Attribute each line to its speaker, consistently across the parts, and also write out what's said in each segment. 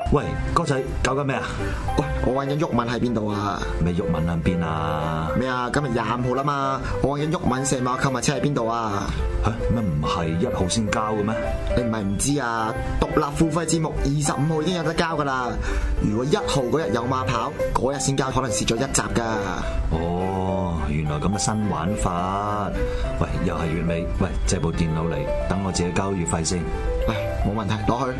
Speaker 1: 喂，哥仔搞緊咩啊？
Speaker 2: 喂，我揾緊毓民喺邊度啊？
Speaker 1: 咩毓民喺邊啊？
Speaker 2: 咩啊？今日25號啦嘛，我揾緊毓民石馬購物車喺邊度啊？
Speaker 1: 嚇咩唔係1號先交嘅咩？
Speaker 2: 你唔係唔知啊？獨立付費節目25號已經有得交噶啦。如果1號嗰日有馬跑，嗰日先交，可能蝕咗一集噶。
Speaker 1: 哦，原來咁嘅新玩法。喂，又係月尾，喂，借部電腦嚟，等我自己交月費先。
Speaker 2: 喂，冇問題，攞去。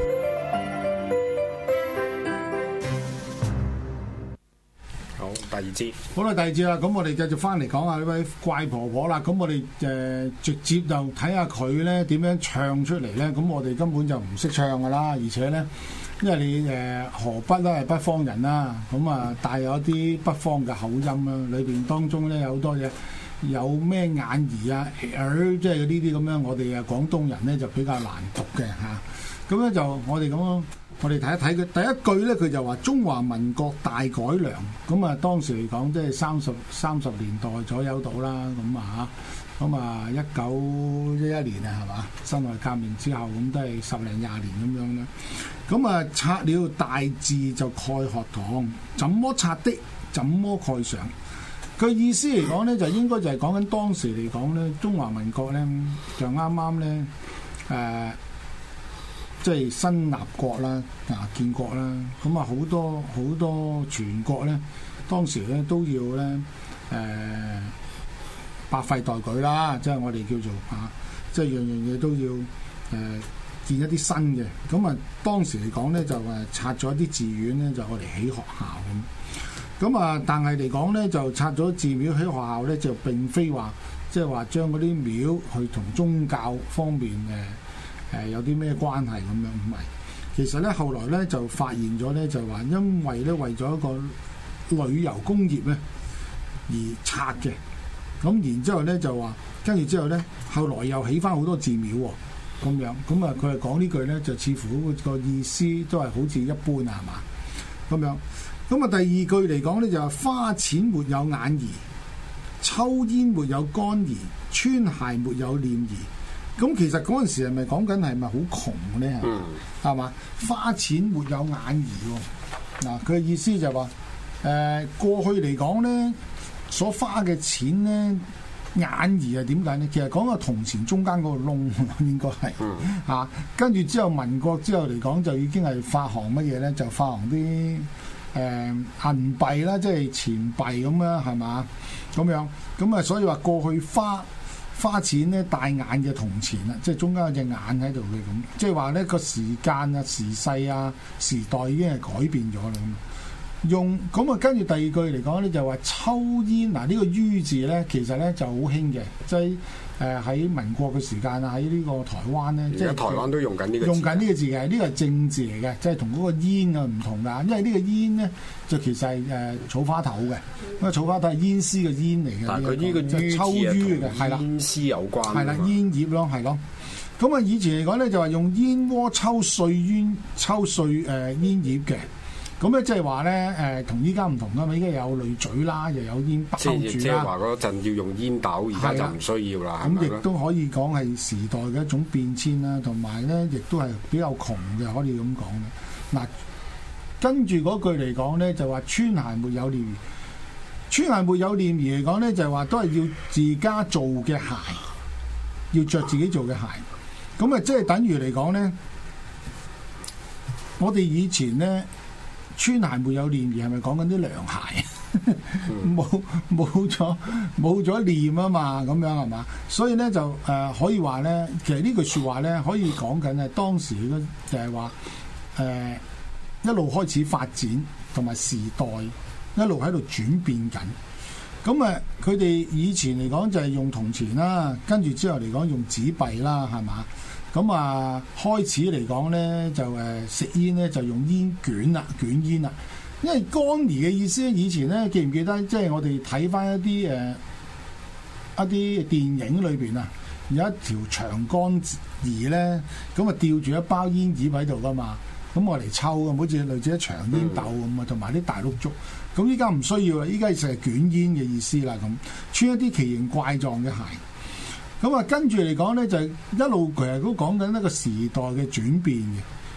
Speaker 3: 第二節
Speaker 4: 好啦，第二節啦，咁我哋繼續翻嚟講下呢位怪婆婆啦。咁我哋直接就睇下佢咧點樣唱出嚟咧。咁我哋根本就唔識唱噶啦，而且咧，因為你河北咧係北方人啦，咁啊帶有一啲北方嘅口音啦，裏邊當中咧有好多嘢，有咩眼兒啊、即係呢啲咁樣，我哋廣東人咧就比較難讀嘅嚇。咁咧就我哋咁樣。我哋睇一睇佢第一句咧，佢就話中華民國大改良，咁啊當時嚟講即係30年代左右到啦，咁啊1911年啊係嘛，辛亥革命之後咁都係10零20年咁樣啦。咁啊拆了大字就蓋學堂，怎麼拆的怎麼蓋上。佢意思嚟講咧，就應該就係講緊當時嚟講咧，中華民國咧就啱啱咧即係新立國啦，建國啦，咁啊好多全國咧，當時咧都要咧百廢待舉啦，即係我哋叫做即係樣樣嘢都要建一啲新嘅。咁啊當時嚟講咧就拆咗一啲寺院咧，就我哋起學校咁。咁啊但係嚟講咧就拆咗寺廟起學校咧，就並非話即係話將嗰啲廟去同宗教方面有啲咩關係咁樣？唔係，其實咧後來咧就發現咗咧，就話因為咧為咗一個旅遊工業咧而拆嘅，咁然之後咧就話跟住之後咧，後來又起翻好多寺廟喎，咁樣咁啊佢係講呢句咧，就似乎個意思都係好似一般啊，係嘛咁樣。咁啊第二句嚟講咧就係花錢沒有眼兒，抽煙沒有乾兒，穿鞋沒有臉兒。咁其實嗰陣時係咪講緊係咪好窮咧？係嘛？花錢沒有眼兒喎。嗱，佢嘅意思就係話過去嚟講咧，所花嘅錢咧，眼兒係點解咧？其實講個銅錢中間嗰個窿應該係跟住之後民國之後嚟講就已經係發行乜嘢咧？就發行啲銀幣啦，即係錢幣咁啦，係嘛？咁樣咁啊，所以話過去花錢咧帶眼嘅銅錢啦，即係中間有隻眼喺度嘅咁，即係話咧個時間啊、時勢啊、時代已經係改變咗啦咁。用咁啊，跟住第二句嚟講咧就話抽煙嗱，呢個於字咧其實咧就好興嘅，即係喺民國嘅時間啊，喺呢個台灣咧，即係
Speaker 3: 台灣都用緊呢個字，
Speaker 4: 用緊呢個字嘅，呢個係正字嚟嘅，即係同嗰個煙啊唔同㗎，因為呢個煙咧就其實係草花頭嘅，因為草花頭係煙絲嘅煙嚟嘅，
Speaker 3: 但係佢呢個於
Speaker 4: 抽於嘅係啦，
Speaker 3: 煙絲有關
Speaker 4: 係啦，煙葉咯係咯。咁啊以前嚟講咧就話用煙鍋抽碎煙葉嘅。咁咧即係話咧同依家唔同㗎嘛，依家有濾嘴啦，又有煙包住啦。
Speaker 3: 即係話嗰陣要用煙斗，而家就唔需要啦。
Speaker 4: 咁亦都可以講係時代嘅一種變遷啦，同埋咧亦都係比較窮嘅，可以咁講嘅。嗱，跟住嗰句嚟講咧，就話穿鞋沒有臉兒，穿鞋沒有臉兒嚟講咧，就係話都係要自家做嘅鞋，要着自己做嘅鞋。咁啊，即係等於嚟講咧，我哋以前咧。穿鞋沒有臉兒係咪講緊啲涼鞋？冇咗臉啊嘛，咁樣係嘛？所以咧就可以話咧，其實呢句説話咧可以講緊係當時咧就係話一路開始發展，同埋時代一路喺度轉變緊。咁佢哋以前嚟講就係用銅錢啦，跟住之後嚟講用紙幣啦，係嘛？咁啊，開始嚟講咧，就食煙咧就用煙卷啦，捲煙啦。因為乾兒嘅意思咧，以前咧記唔記得？即係我哋睇翻一啲電影裏邊啊，有一條長乾兒咧，咁啊吊住一包煙葉喺度噶嘛。咁我嚟抽嘅，好似類似一長煙斗咁啊，同埋啲大碌竹。咁依家唔需要啦，依家就係捲煙嘅意思啦。咁穿一啲奇形怪狀嘅鞋。咁啊，跟住嚟講咧，就一路其實都講緊一個時代嘅轉變嘅。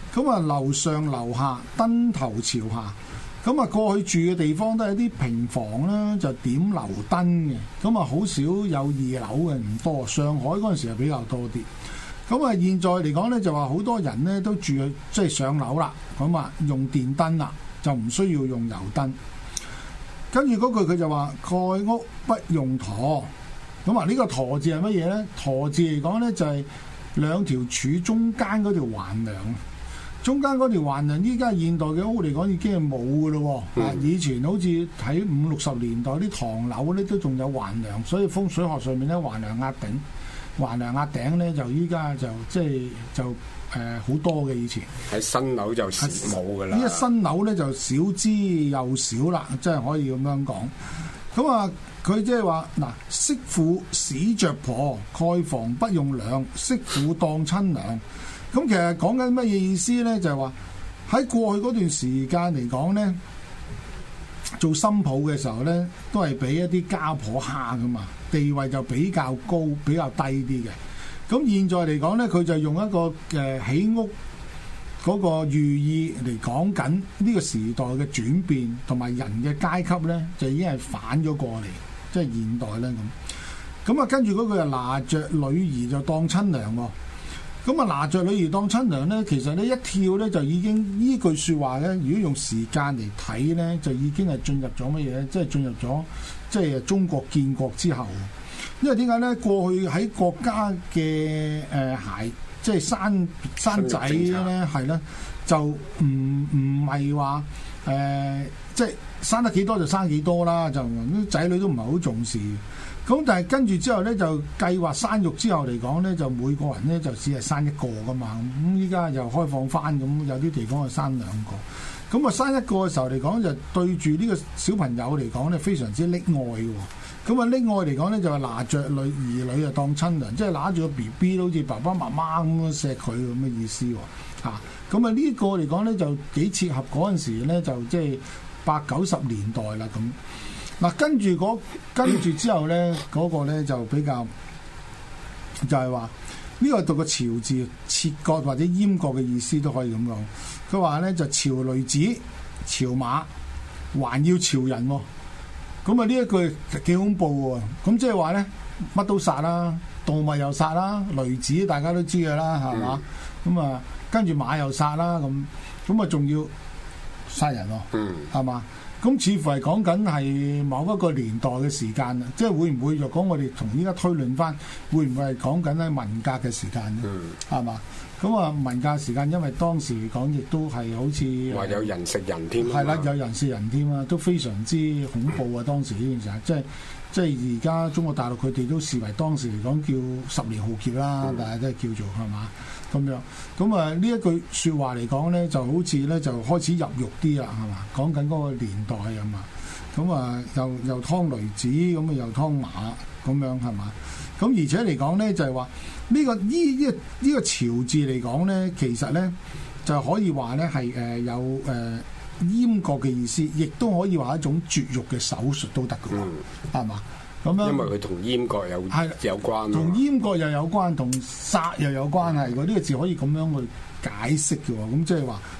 Speaker 4: 咁啊樓上樓下燈頭朝下。咁啊，過去住嘅地方都係啲平房啦，就點樓燈嘅。咁啊，好少有二樓嘅，唔多。上海嗰陣時係比較多啲。咁啊，現在嚟講咧，就話好多人咧都住即係上樓啦。咁啊，用電燈啦，就唔需要用油燈。跟住嗰句佢就話蓋屋不用舵。咁啊，呢個舵字係乜嘢咧？舵字嚟講咧，就係兩條柱中間嗰條橫梁。中間嗰條橫梁，依家現代嘅屋嚟講已經係冇嘅咯喎。以前好似喺50、60年代啲唐樓咧都仲有橫梁，所以風水學上面咧橫梁壓頂，橫梁壓頂咧就依家就即係就好多嘅以前。喺
Speaker 3: 新樓就冇㗎啦。
Speaker 4: 呢個新樓咧就少之又少啦，即係可以咁樣講。咁啊，佢即係話嗱，媳婦使着婆，蓋房不用梁，媳婦當親娘。咁其實講緊乜嘢意思咧？就係話喺過去嗰段時間嚟講咧，做新抱嘅時候咧，都係俾一啲家婆蝦噶嘛，地位就比較高、比較低啲嘅。咁現在嚟講咧，佢就用一個起屋嗰個寓意嚟講緊呢個時代嘅轉變，同埋人嘅階級咧，就已經係反咗過嚟，即係現代咧咁。咁啊，跟住嗰句就拿着女兒就當親娘喎。咁啊，拿着女兒當親娘咧，其實咧一跳咧就已經呢句説話咧，如果用時間嚟睇咧，就已經係進入咗乜嘢咧？即係進入咗即係中國建國之後。因為點解咧？過去喺國家嘅即係生仔咧，係咧就唔係話即係生得幾多就生幾多啦，就啲仔女都唔係好重視。咁但係跟住之後咧，就計劃生育之後嚟講咧，就每個人咧就只係生一個噶嘛。咁依家又開放翻，咁有啲地方係生2個。咁啊生一個嘅時候嚟講，就對住呢個小朋友嚟講咧，非常之溺愛嘅。咁啊溺愛嚟講咧，就係拿着兒女啊當親娘，即係拿住個 BB 好似爸爸媽媽咁樣錫佢咁嘅意思喎。咁啊呢個嚟講咧就幾切合嗰陣時咧，就即係80、90年代啦咁。嗱，跟住之後咧，嗰個咧就比較就係話呢個讀個朝字，切割或者閹割嘅意思都可以咁講。佢話咧就朝雷子、朝馬，還要朝人喎。咁啊呢一句幾恐怖喎。咁即係話咧乜都殺啦，動物又殺啦，雷子大家都知㗎啦，係嘛？咁啊跟住馬又殺啦，咁啊仲要殺人喎，係嘛？咁似乎係講緊係某一個年代嘅時間啦，即係會唔會若果我哋同依家推論翻，會唔會係講緊喺文革嘅時間咧？係嘛？咁啊文革時間，因為當時嚟講亦都係好似
Speaker 3: 話有人食人添，
Speaker 4: 係啦，有人食人添啊，都非常之恐怖啊！當時呢件事，即係而家中國大陸佢哋都視為當時嚟講叫10年浩劫啦，但係都係叫做係嘛咁樣。咁啊呢一句説話嚟講咧，就好似咧就開始入肉啲啦，係嘛？講緊嗰個年代啊嘛。咁啊又劏雷子，咁啊又劏馬咁樣係嘛？咁而且嚟講咧就係話呢個朝字嚟講咧，其實咧就可以話咧係有閹割嘅意思，亦都可以話一種絕育嘅手術都得嘅喎，係嘛？咁樣，
Speaker 3: 因為佢同閹割有關，
Speaker 4: 同閹割又有關，同殺又有關係。呢個字可以咁樣去解釋嘅喎。咁即係話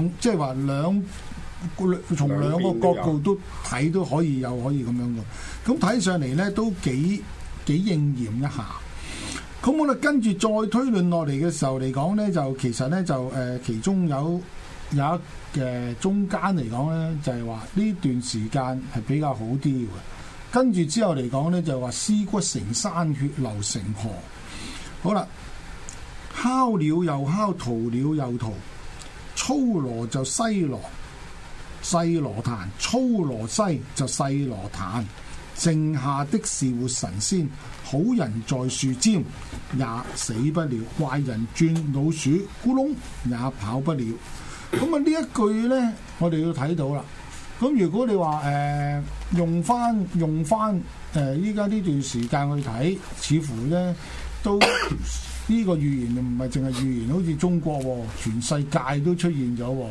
Speaker 4: 從兩個角度都睇都可以咁樣嘅。咁睇上嚟咧都幾應驗一下。咁我哋跟住再推論落嚟嘅時候嚟講咧，就其實咧就其中有一中間嚟講咧，就係話呢段時間係比較好啲嘅。跟住之後嚟講咧，就話屍骨成山，血流成河。好啦，敲鳥又敲，屠鳥又屠，粗羅就西羅，細羅壇，粗羅西就細羅壇。剩下的是活神仙，好人在樹尖也死不了，壞人轉老鼠咕窿也跑不了。咁啊呢一句咧，我哋要睇到啦。咁如果你話用翻依家呢段時間去睇，似乎咧都呢個預言唔係淨係預言，好似中國全世界都出現咗。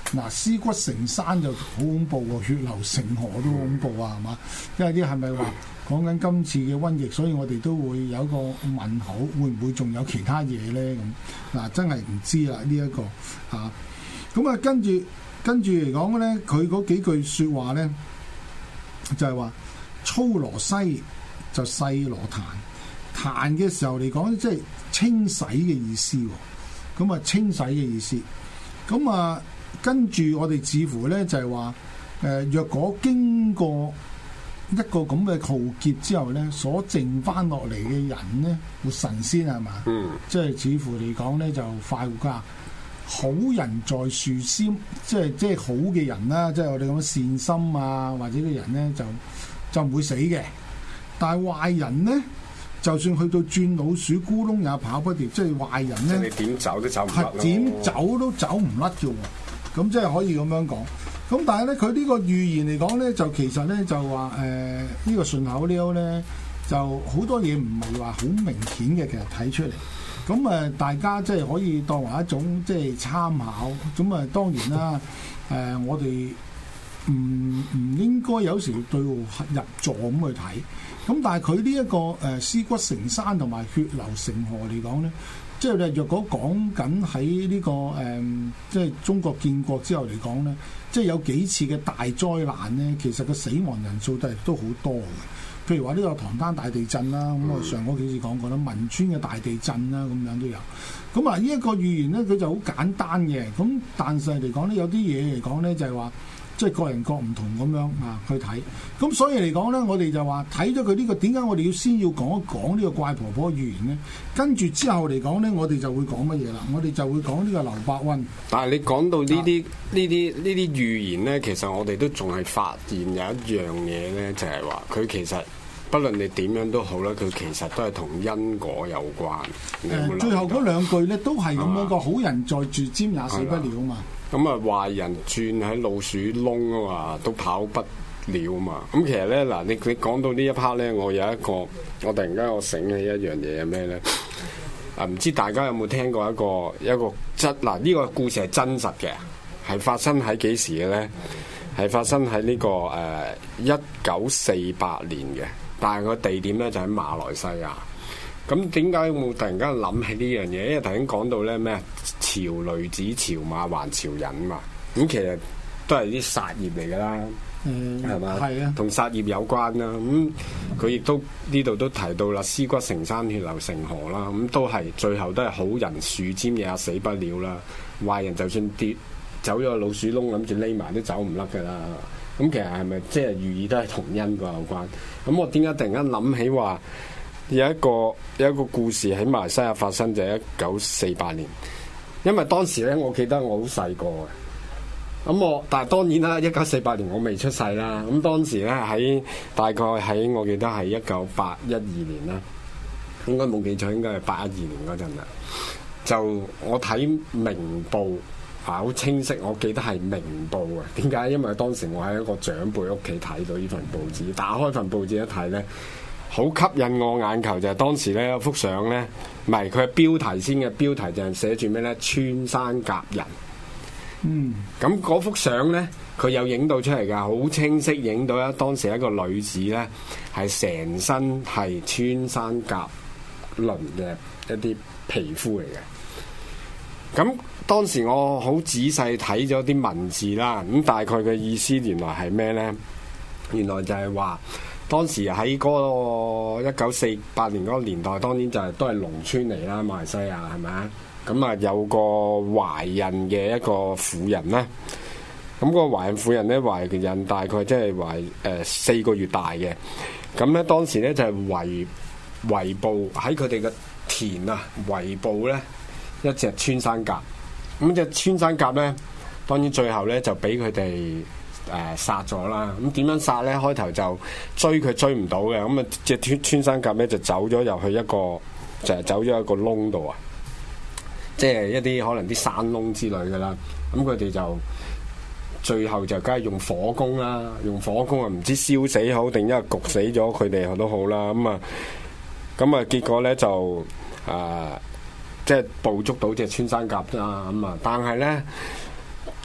Speaker 4: 嗱，屍骨成山就好恐怖喎，血流成河都好恐怖啊，係嘛？因為啲係咪話講緊今次嘅瘟疫，所以我哋都會有一個問號，會唔會仲有其他嘢咧？咁嗱，真係唔知啦呢一個嚇。咁啊，跟住嚟講咧，佢嗰幾句説話咧，就係話粗羅西就細羅彈，彈嘅時候嚟講，即係清洗嘅意思喎。咁啊，清洗嘅意思。咁啊，跟住我哋似乎咧就係話，若果經過一個咁嘅浩劫之後咧，所剩翻落嚟嘅人咧，會神仙係嘛？即係似乎嚟講咧就快活家。好人在樹先，即係好嘅人啦，即係我哋咁善心啊，或者嘅人咧就唔會死嘅。但係壞人咧，就算去到轉老鼠咕窿也跑不掉，即係壞人咧，
Speaker 3: 你點走都走唔甩咯。
Speaker 4: 點走都走唔甩嘅喎。咁即係可以咁樣講。咁但係咧，佢呢個預言嚟講咧，就其實咧就話呢個順口溜咧，就好多嘢唔係話好明顯嘅，其實睇出嚟。咁大家即係可以當為一種即係參考。咁當然啦，我哋唔應該有時對號入座咁去睇。咁但係佢呢一個屍骨成山同埋血流成河嚟講咧，即係若果講緊喺呢個即係中國建國之後嚟講咧，即係有幾次嘅大災難咧，其實個死亡人數都好多嘅。譬如話呢個唐山大地震啦，咁我上嗰幾次講過啦，汶川嘅大地震啦，咁樣都有。咁呢一個預言咧，佢就好簡單嘅。咁但係嚟講咧，有啲嘢嚟講咧，就係話即係各人各唔同咁樣去睇。咁所以嚟講咧，我哋就話睇咗佢呢個點解我哋先要講一講呢個怪婆婆嘅預言咧？跟住之後嚟講咧，我哋就會講乜嘢啦？我哋就會講呢個劉伯溫。
Speaker 3: 但係你講到呢啲預言咧，其實我哋都仲係發現有一樣嘢咧，就係話佢其實。不論你點樣都好啦，佢其實都係同因果有關。
Speaker 4: 最後嗰兩句咧都係咁樣個，好人在樹尖也死不了嘛。
Speaker 3: 咁壞人轉喺老鼠窿啊嘛，都跑不了嘛。咁其實咧嗱，你講到呢一 part 咧，我有一個，我突然間我醒起一樣嘢係咩咧？唔知大家有冇聽過一個呢個故事係真實嘅，係發生喺幾時嘅咧？係發生喺呢個1948年嘅。但係個地點咧就喺馬來西亞。咁點解會突然間諗起呢樣嘢？因為頭先講到咧咩朝雷子、朝馬還朝人嘛。咁其實都係啲殺業嚟㗎啦，係嘛？係啊，同殺業有關啦。咁佢亦都呢度都提到啦，屍骨成山，血流成河啦。咁都係最後都係好人樹尖也死不了啦。壞人就算走咗個老鼠窿，諗住匿埋都走唔甩㗎啦。咁其實係咪即係寓意都係同因果有關？咁我點解突然間諗起話有一個故事喺馬來西亞發生，就係1948年。因為當時咧，我記得我好細個嘅。但係當然啦，1948年我未出世啦。咁當時咧大概喺我記得係1981、2年啦，應該冇記錯，應該係81、2年嗰陣啦。就我睇明報。好清晰，我記得係明報啊。點解？因為當時我喺一個長輩屋企睇到呢份報紙，打開份報紙一睇咧，好吸引我眼球就係當時咧有幅相咧，唔係佢係標題先嘅，標題就係寫住咩咧？穿山甲人。咁嗰幅相咧，佢有影到出嚟㗎，好清晰影到咧。當時一個女子咧，係成身係穿山甲鱗嘅一啲皮膚嚟嘅。咁當時我好仔細睇咗啲文字啦，咁大概嘅意思原來係咩呢？原來就係話當時喺嗰個1948年嗰個年代，當然就都係農村嚟啦，馬來西亞係咪啊？咁有個懷孕嘅一個婦人咧，咁個懷孕婦人咧懷孕大概即係4個月大嘅，咁咧當時咧就係圍捕喺佢哋嘅田啊，圍捕咧一隻穿山甲。咁隻穿山甲咧，當然最後咧就俾佢哋殺咗啦。咁點樣殺咧？開頭就追唔到嘅。咁隻穿山甲咧就走咗入去一個窿度啊，即係一啲可能啲山窿之類嘅啦。咁佢哋就最後就梗係用火攻啦，用火攻啊，唔知燒死好定因為焗死咗佢哋都好啦。咁啊結果咧就即係捕捉到隻穿山甲啦，但係咧，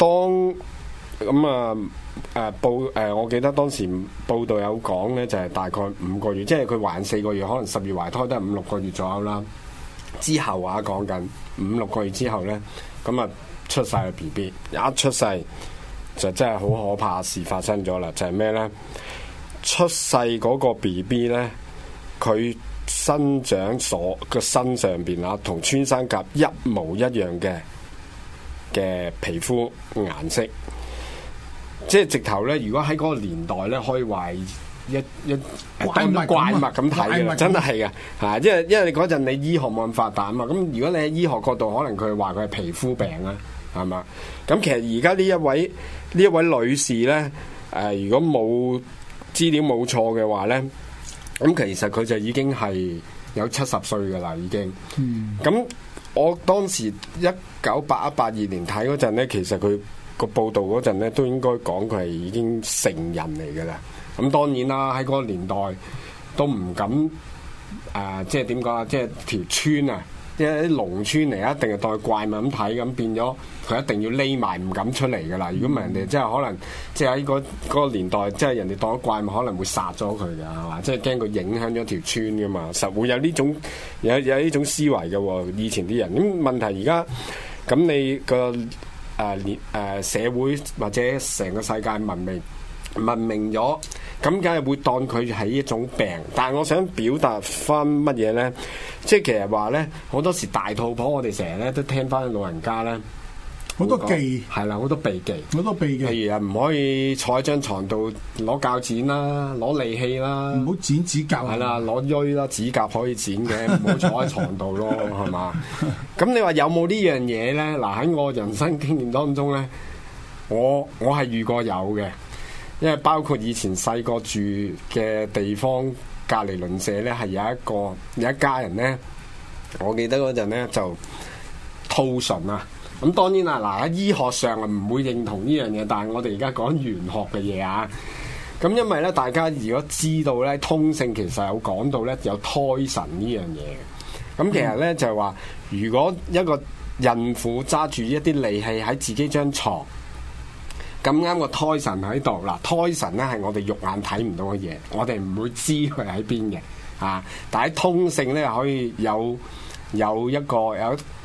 Speaker 3: 我記得當時報道有講咧，就係大概5個月，即係佢懷4個月，可能10月懷胎都係5-6個月左右啦。之後講緊5-6個月之後咧，咁啊出世嘅 BB， 一出世就真係好可怕事發生咗啦，就係咩咧？出世嗰個 BB 咧，佢生長所個身上邊啊，同穿山甲一模一樣嘅皮膚顏色。即係直頭咧，如果喺嗰個年代咧，可以話一怪物咁睇嘅啦，真係嘅嚇。因為你嗰陣你醫學冇咁發達啊嘛，咁如果你喺醫學角度，可能佢話佢係皮膚病啦，係嘛？咁其實而家呢一位女士咧，如果冇資料冇錯嘅話咧，咁其實佢就已經係有70歲嘅啦，已經。咁我當時1981-82年睇嗰陣咧，其實佢個報道嗰陣咧，都應該講佢係已經成人嚟㗎啦。咁當然啦，喺嗰個年代都唔敢即係點講啊？即係條村啊，即係啲農村嚟，一定係當怪物咁睇，咁變咗佢一定要匿埋，唔敢出嚟㗎啦。如果唔係人哋即係可能即係喺嗰個年代，即係人哋當咗怪物，可能會殺咗佢㗎，係嘛？即係驚佢影響咗條村㗎嘛，實會有呢種有呢種思維嘅喎。以前啲人咁問題而家咁你個社會或者成個世界文明咗，咁梗係會當佢係一種病。但係我想表達翻乜嘢呢？即係其實話呢，好多時大肚婆我哋成日咧都聽翻老人家呢，
Speaker 4: 好多忌
Speaker 3: 係啦，好多避忌，
Speaker 4: 好多避忌。
Speaker 3: 譬如唔可以坐喺張床度攞鉸剪啦，攞利器啦，
Speaker 4: 唔好剪指甲。
Speaker 3: 係啦，攞鋥啦，指甲可以剪嘅，唔好坐喺床度咯，係嘛？咁你話有冇呢樣嘢呢？嗱，喺我人生經驗當中呢，我係遇過有嘅。因為包括以前細個住嘅地方隔離鄰舍咧，係有一家人咧，我記得嗰陣咧就兔唇啊。咁當然啦，嗱喺醫學上啊唔會認同呢樣嘢，但係我哋而家講玄學嘅嘢啊。咁因為咧，大家如果知道咧，通勝其實有講到咧有胎神呢樣嘢嘅。咁其實咧就係話，如果一個孕婦揸住一啲利器喺自己張床，咁啱個胎神喺度嗱，胎神咧係我哋肉眼睇唔到嘅嘢，我哋唔會知佢喺邊嘅嚇。但係通勝咧可以有一個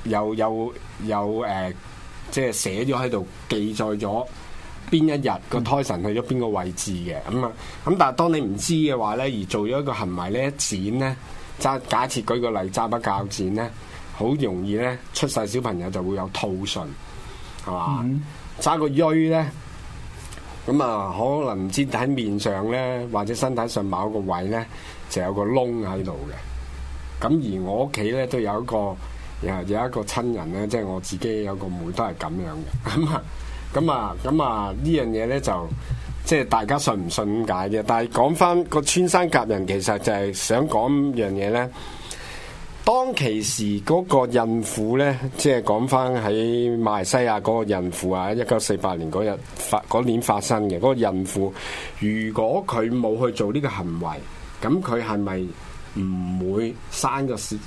Speaker 3: 即係寫咗喺度記載咗邊一日個胎神去咗邊個位置嘅咁啊。咁但係當你唔知嘅話咧，而做咗一個行為咧，剪咧假設舉個例，揸把鉸剪咧，好容易咧出世小朋友就會有兔唇係嘛？揸個鋥咧。咁啊，可能唔知喺面上咧，或者身體上某一個位咧，就有個窿喺度嘅。咁而我屋企咧都有一個親人咧，即係我自己有個妹都係咁樣嘅。咁呢樣嘢咧就即係大家信唔信咁解嘅。但係講翻個穿山甲人，其實就係想講樣嘢咧。當其時嗰個孕婦咧，即係講翻喺馬來西亞嗰個孕婦啊，1948年嗰年發生嘅嗰個孕婦，如果佢冇去做呢個行為，咁佢係咪唔會生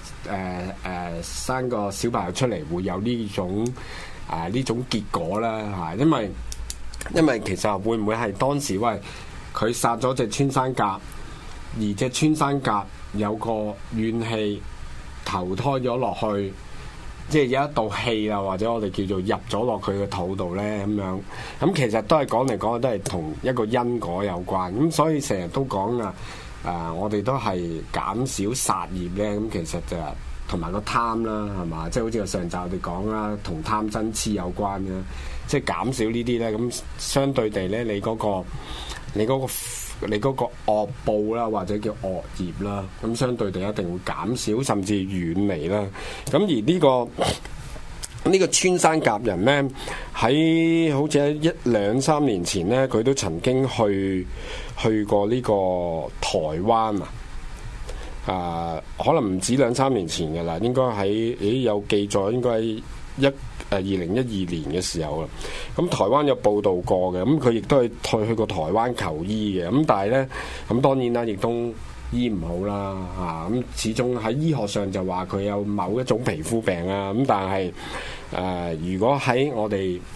Speaker 3: 個小朋友出嚟，會有呢種結果咧？嚇，因為其實會唔會係當時佢殺咗隻穿山甲，而隻穿山甲有個怨氣，投胎咗落去，即係有一道氣啦，或者我哋叫做入咗落佢嘅肚度咧，咁樣咁其實都係講嚟講去都係同一個因果有關。咁所以成日都講我哋都係減少殺業咧。咁其實就同埋個貪啦，係嘛？即係好似上集我哋講啦，同貪嗔痴有關嘅，即係減少呢啲咧。咁相對地咧，你嗰個惡報啦，或者叫惡業啦，咁相對地一定會減少，甚至遠離啦。咁而呢個穿山甲人呢，喺好似喺1-2-3年前呢，佢都曾經去過呢個台灣啊。可能唔止2-3年前㗎啦，應該有記載，應該喺2012年嘅時候啦。咁台灣有報道過嘅，咁佢亦都係去過台灣求醫嘅。咁但係呢，咁當然啦，亦都醫唔好啦嚇。咁始終喺醫學上就話佢有某一種皮膚病啊。咁但係如果喺我哋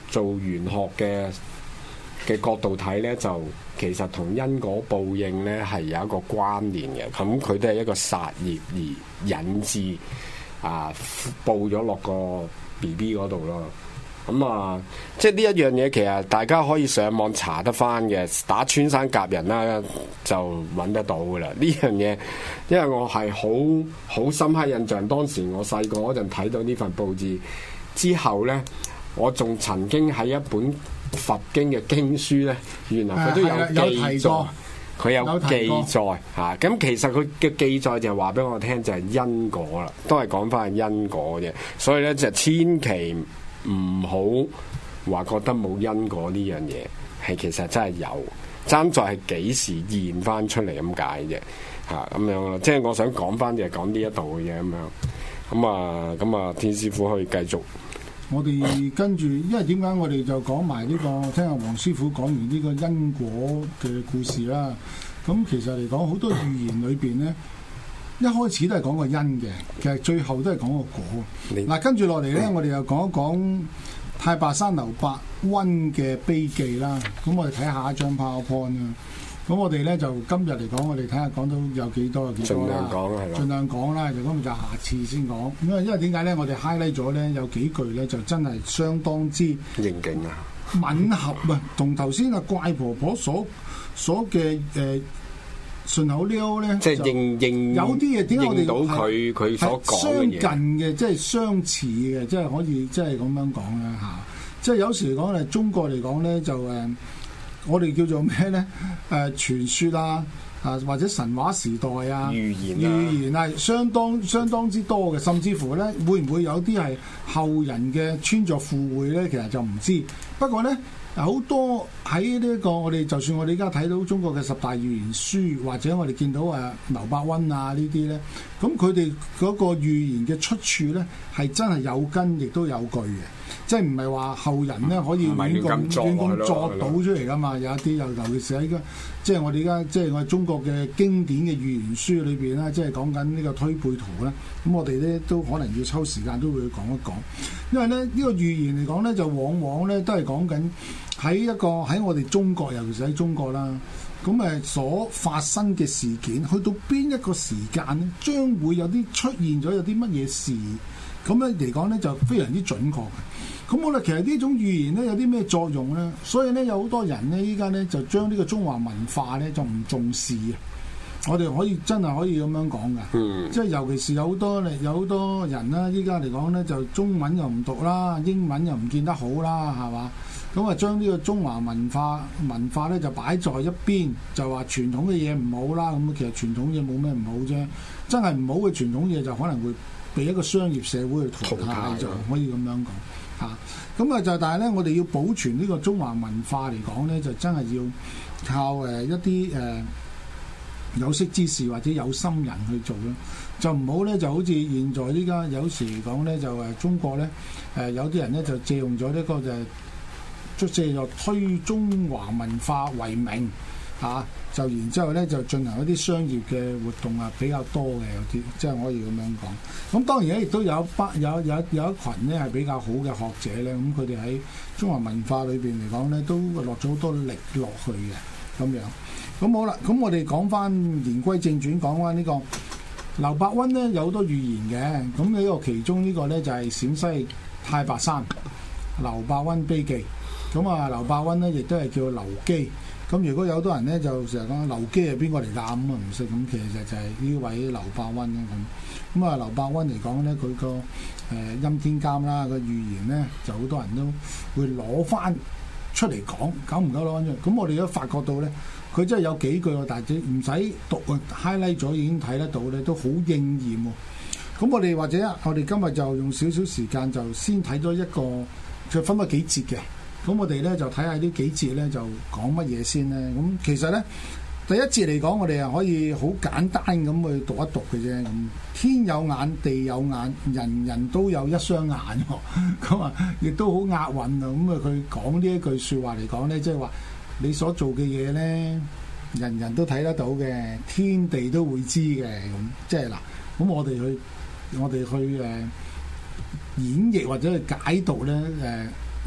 Speaker 3: 做玄學嘅角度睇咧，就其實同因果報應咧係有一個關聯嘅。咁佢都係一個殺業而引致報咗落個 BB 嗰度咯。咁即係呢一樣嘢，其實大家可以上網查得翻嘅，打穿山甲人啦就揾得到噶啦。呢樣嘢，因為我係好深刻印象，當時我細個嗰陣睇到呢份報紙之後呢，我仲曾經喺一本佛經嘅經書呢，原來佢都有記載，佢有記載嚇。咁其實佢嘅記載就係話俾我聽，就係因果啦，都係講翻因果嘅。所以呢，就千祈唔好話覺得冇因果呢樣嘢，係其實真係有，爭在係幾時現翻出嚟咁解啫嚇，咁樣咯。即係我想講翻就係講呢一度嘅嘢咁樣。咁啊，天師傅可以繼續。
Speaker 4: 我哋跟住，因為點解我哋就講埋呢個？聽阿黃師傅講完呢個因果嘅故事啦。咁其實嚟講，好多寓言裏邊咧，一開始都係講個因嘅，其實最後都係講個果。嗱，跟住落嚟咧，我哋又講一講太白山劉伯溫嘅悲記啦。咁我哋睇下一張 PowerPoint 啦。咁我哋咧就今日嚟講，我哋睇下講到有幾多啦。盡量講係啦。盡量講啦，就咁就下次先講。因為點解咧？我哋 highlight 咗咧有幾句咧，就真係相當之
Speaker 3: 應景啊，
Speaker 4: 吻合啊，同頭先阿怪婆婆所嘅順口溜咧，
Speaker 3: 即係應
Speaker 4: 有啲嘢點解我哋
Speaker 3: 到佢所講
Speaker 4: 相近嘅，即係相似嘅，即係可以即係咁樣講啦嚇。即係有時嚟講咧，中國嚟講咧就我哋叫做咩咧？傳說啊，或者神話時代啊，預言係相當之多嘅，甚至乎咧會唔會有啲係後人嘅穿鑿附會咧？其實就唔知。不過咧，好多喺呢個我哋就算我哋而家睇到中國嘅十大預言書，或者我哋見到劉伯溫啊呢啲咧，咁佢哋嗰個預言嘅出處咧係真係有根亦都有據嘅。即係唔係話後人咧可以亂咁作到出嚟噶嘛？有一啲尤其是喺個即係我哋而家即係我哋中國嘅經典嘅預言書裏邊啦，即係講緊呢個推背圖咧。咁我哋咧都可能要抽時間都會講一講，因為咧呢個預言嚟講咧，就往往咧都係講緊喺我哋中國，尤其是喺中國啦。咁所發生嘅事件，去到邊一個時間咧，將會有啲出現咗有啲乜嘢事，咁咧嚟講咧就非常之準確嘅。咁我哋其實呢種預言咧有啲咩作用咧？所以咧有好多人咧依家咧就將呢個中華文化咧就唔重視啊！我哋真係可以咁樣講㗎，即係尤其是有好多人啦，依家嚟講咧就中文又唔讀啦，英文又唔見得好啦，係嘛？咁啊將呢個中華文化咧就擺在一邊，就話傳統嘅嘢唔好啦。咁其實傳統嘢冇咩唔好啫，真係唔好嘅傳統嘢就可能會被一個商業社會去淘汰，就可以咁樣講。咁啊就但係咧，我哋要保存呢個中華文化嚟講咧，就真係要靠一啲有識之士或者有心人去做咯，就唔好咧就好似現在依家有時嚟講咧，就中國咧有啲人咧就借用咗呢個就借咗推中華文化為名就然之後咧就進行一啲商業嘅活動啊，比較多嘅有啲，即係可以咁樣講。咁當然咧，亦都有一群咧係比較好嘅學者咧，咁佢哋喺中華文化裏邊嚟講咧，都落咗好多力落去嘅咁樣。咁好啦，咁我哋講翻言歸正傳，講翻呢個劉伯溫咧有好多預言嘅。咁呢個其中呢個咧就係陝西太白山劉伯溫悲記。咁劉伯溫咧亦都係叫劉基。咁如果有好多人咧就成日講劉基係邊個嚟㗎？咁唔識。咁其實就係呢位劉伯溫啦。咁劉伯溫嚟講咧，佢個陰天監啦個預言咧，就好多人都會攞翻出嚟講，久唔久攞翻出嚟。咁我哋都發覺到咧，佢真係有幾句，但係唔使讀啊 highlight 咗已經睇得到咧，都好應驗喎。咁我哋或者我哋今日就用少少時間就先睇咗一個，就分咗幾節嘅。咁我哋咧就睇下呢幾節咧就講乜嘢先咧。咁其實咧第一節嚟講，我哋係可以好簡單咁去讀一讀嘅啫。咁天有眼，地有眼，人人都有一雙眼。咁亦都好押韻啊。咁佢講呢一句説話嚟講咧，即係話你所做嘅嘢咧，人人都睇得到嘅，天地都會知嘅。咁即係嗱，咁我哋去演繹或者去解讀咧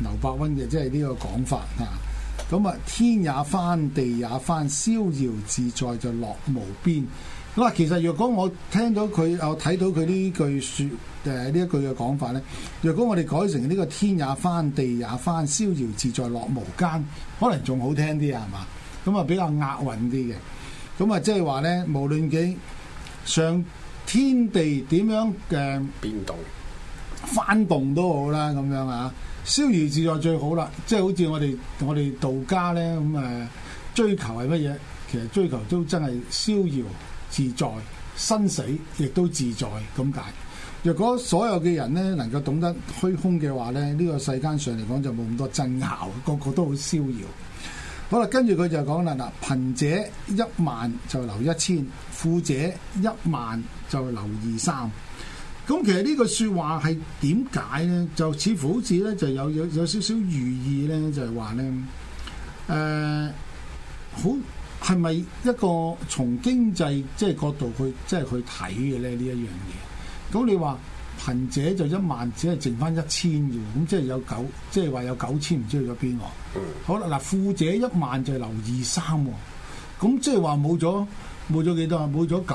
Speaker 4: 劉伯溫嘅即係呢個講法嚇。咁啊，天也翻，地也翻，逍遙自在就樂無邊。嗱，其實若果我聽到佢，我睇到佢呢句説呢一句嘅講法咧，若果我哋改成呢個天也翻，地也翻，逍遙自在樂無間，可能仲好聽啲啊，係嘛？咁啊比較押韻啲嘅。咁啊即係話咧，無論幾上天地點樣嘅
Speaker 3: 變動
Speaker 4: 翻動都好啦，咁樣啊，逍遙自在最好啦。即係好似我哋道家咧咁追求係乜嘢？其實追求都真係逍遙自在，生死亦都自在咁解。若果所有嘅人咧能夠懂得虛空嘅話咧，呢個世間上嚟講就冇咁多爭拗，個個都好逍遙。好啦，跟住佢就講啦，嗱，貧者10000就留1000，富者10000就留23。咁其實呢句説話係點解咧？就似乎好似咧就有少少寓意咧，就係話咧，好係咪一個從經濟即係角度去即係去睇嘅咧呢一樣嘢？咁你話貧者就10000，只係剩翻1000嘅，咁即係有即係話有9000唔知去咗邊喎？好啦，嗱，富者10000就留23喎，咁即係話冇咗幾多啊？冇咗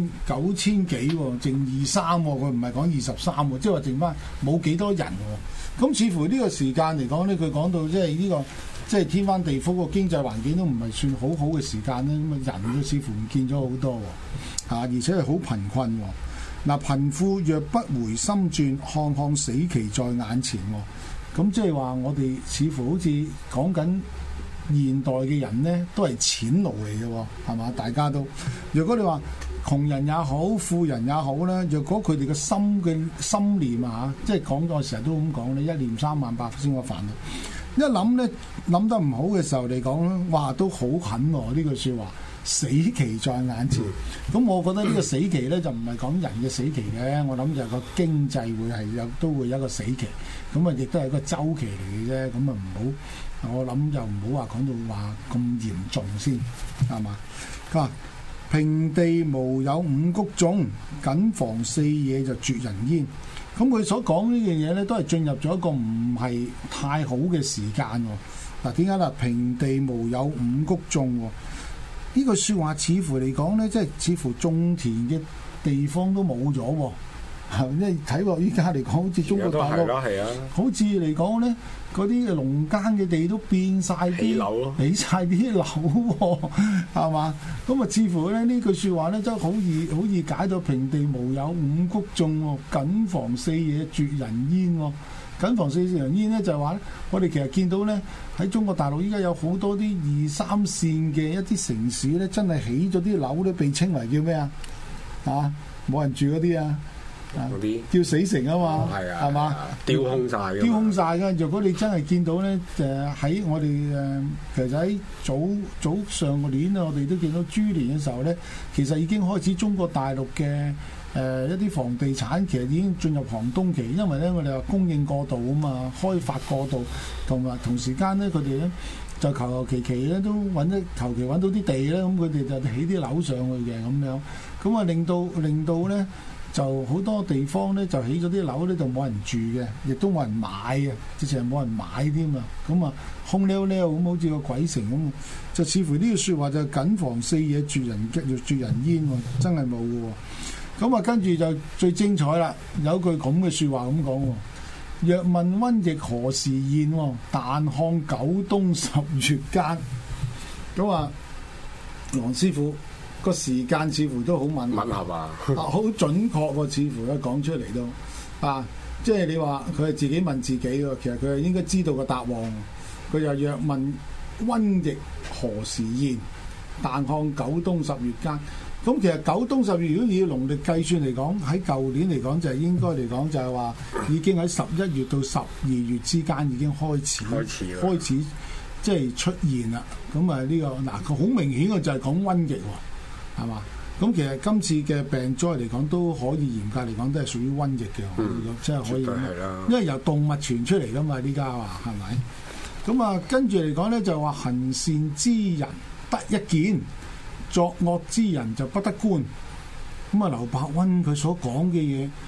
Speaker 4: 9000幾喎，剩23喎，佢唔係講23喎，即係話剩翻冇幾多人喎。咁似乎呢個時間嚟講咧，佢講到即係呢個即係天翻地覆個經濟環境都唔係算好好嘅時間咧，咁啊人都似乎唔見咗好多喎，而且係好貧困喎。嗱，貧富若不回心轉，看看死期在眼前喎。咁即係話我哋似乎好似講緊現代嘅人呢，都係錢奴嚟嘅喎，係嘛？大家都，如果你話窮人也好，富人也好咧，若果佢哋嘅心念啊，即係講我成日都咁講咧，一念3萬8千個煩惱。一諗咧諗得唔好嘅時候嚟講咧，哇都好狠喎！呢句説話，死期在眼前。咁我覺得呢個死期咧就唔係講人嘅死期嘅，我諗就係個經濟會係都會有一個死期。咁啊，亦都係一個周期嚟嘅啫。咁啊唔好，我諗就唔好話講到話咁嚴重先，係嘛？佢話平地無有五穀種，謹防四野就絕人煙。咁佢所講呢樣嘢咧，都係進入咗一個唔係太好嘅時間喎。嗱，點解啦？平地無有五穀種喎？呢句説話似乎嚟講咧，即係似乎種田嘅地方都冇咗喎。因為睇落依家嚟講，好似中國大陸，好似嚟講咧，嗰啲農耕嘅地都變晒啲，起晒啲樓喎，係嘛？咁啊，似乎咧呢句説話咧，真係好易解到平地無有五穀種喎，謹防四野絕人煙喎。謹防四野絕人煙咧，就係話咧，我哋其實見到咧喺中國大陸依家有好多啲2、3線嘅一啲城市咧，真係起咗啲樓咧，被稱為叫咩啊？冇人住嗰啲啊！嗰啲叫死城啊嘛，係嘛？丟空晒㗎。如果你真係見到咧，喺我哋其實喺早上個年啊，我哋都見到豬年嘅時候咧，其實已經開始中國大陸嘅一啲房地產其實已經進入寒冬期，因為咧我哋話供應過度啊嘛，開發過度，同埋同時間咧佢哋咧就求其咧都求其揾到啲地咧，咁佢哋就起啲樓上去嘅咁樣，咁啊令到咧。就好多地方咧，就起咗啲樓咧，就冇人住嘅，亦都冇人買嘅，直情係冇人買添啊！咁啊，空溜溜咁，好似個鬼城咁，就似乎呢個説話就謹防四野絕人煙喎，真係冇嘅喎。咁啊，跟住就最精彩啦，有句咁嘅説話咁講喎：若問瘟疫何時現？但看九冬十月間。咁啊，黃師傅。個時間似乎都好吻合啊，好準確喎，似乎咧講出嚟都即係你話佢係自己問自己喎，其實佢係應該知道個答案。佢又若問瘟疫何時現，但看九冬十月間。咁其實九冬十月如果以農曆計算嚟講，喺舊年嚟講就係應該嚟講就係話已經喺11月到12月之間已經開始即係出現啦。咁啊呢個佢好明顯嘅就係講瘟疫喎。係嘛？咁其實今次嘅病災嚟講，都可以嚴格嚟講，都係屬於瘟疫嘅，即係可以。因為由動物傳出嚟噶嘛，呢家話係咪？咁啊，跟住嚟講咧，就話行善之人得一見，作惡之人就不得觀。咁啊，劉伯溫佢所講嘅嘢，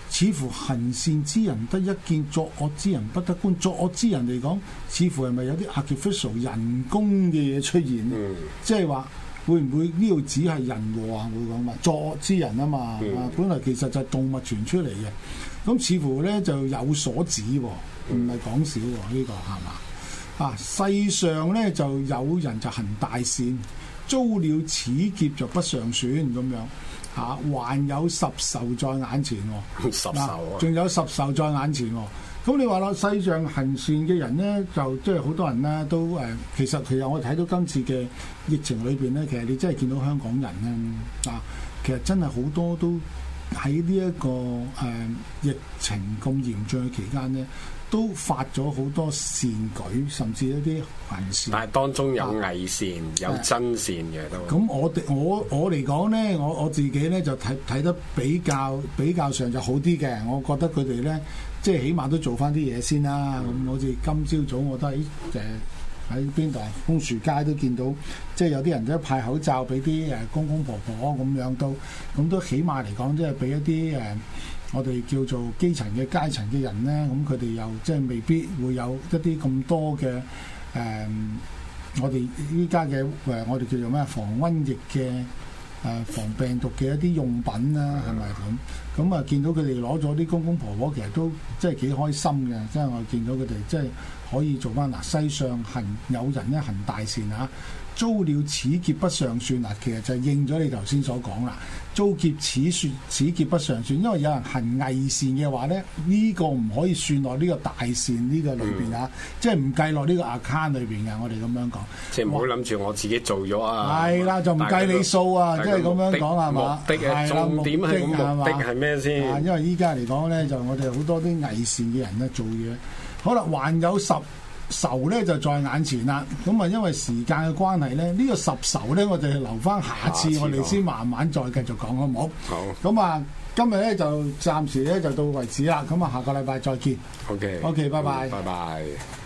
Speaker 4: 似乎行善之人得一見，作惡之人不得觀。作惡之人嚟講，似乎係咪有啲 artificial 人工嘅嘢出現？即係話會唔會呢度只係人禍啊？會講嘛，作惡之人啊嘛，本來其實就係動物傳出嚟嘅。咁似乎咧就有所指喎，唔係講少喎，呢個係嘛？啊，世上咧就有人就行大善，遭了此劫就不上算咁樣。還有十仇在眼前喎，
Speaker 3: 十仇啊，
Speaker 4: 仲有十仇在眼前喎。咁你話啦，世上行善嘅人咧，就即係好多人咧都其實我睇到今次嘅疫情裏邊咧，其實你真係見到香港人咧其實真係好多都喺呢一個疫情咁嚴峻嘅期間咧，都發咗好多善舉，甚至一啲行善。
Speaker 3: 但係當中有偽善，有真善嘅都。
Speaker 4: 咁我嚟講咧，我自己咧就睇得比較上就好啲嘅。我覺得佢哋咧，即係起碼都做翻啲嘢先啦。咁好似今朝早我都喺邊度楓樹街都見到，即係有啲人都派口罩俾啲公公婆婆咁樣咁都起碼嚟講，即係俾一啲我哋叫做基層嘅階層嘅人咧，咁佢哋又即係未必會有一啲咁多嘅我哋依家嘅我哋叫做咩防瘟疫嘅防病毒嘅一啲用品啦，係咪咁？咁啊見到佢哋攞咗啲公公婆婆，其實都即係幾開心嘅，即係我見到佢哋即係可以做翻世上有人咧行大善遭了此劫不上算其實就應咗你頭先所講啦。遭劫此劫不上算，因為有人行偽善嘅話咧，呢個唔可以算落呢個大善呢個裏邊即係唔計落呢個 account 裏邊嘅。我哋咁樣講，
Speaker 3: 即係唔好諗住我自己做咗
Speaker 4: 係啦，就唔計你數即係咁樣講係嘛？
Speaker 3: 目的重點係個目的係咩先？
Speaker 4: 因為依家嚟講咧，就我哋好多啲偽善嘅人咧做嘢。好啦，還有十仇咧就在眼前啦。咁啊，因為時間嘅關係咧，呢個十仇咧，我哋留翻下次我哋先慢慢再繼續講，好唔好？
Speaker 3: 好。
Speaker 4: 咁啊，今日咧就暫時咧就到為止啦。咁啊，下個禮拜再見。
Speaker 3: OK，
Speaker 4: 拜拜。
Speaker 3: 拜拜。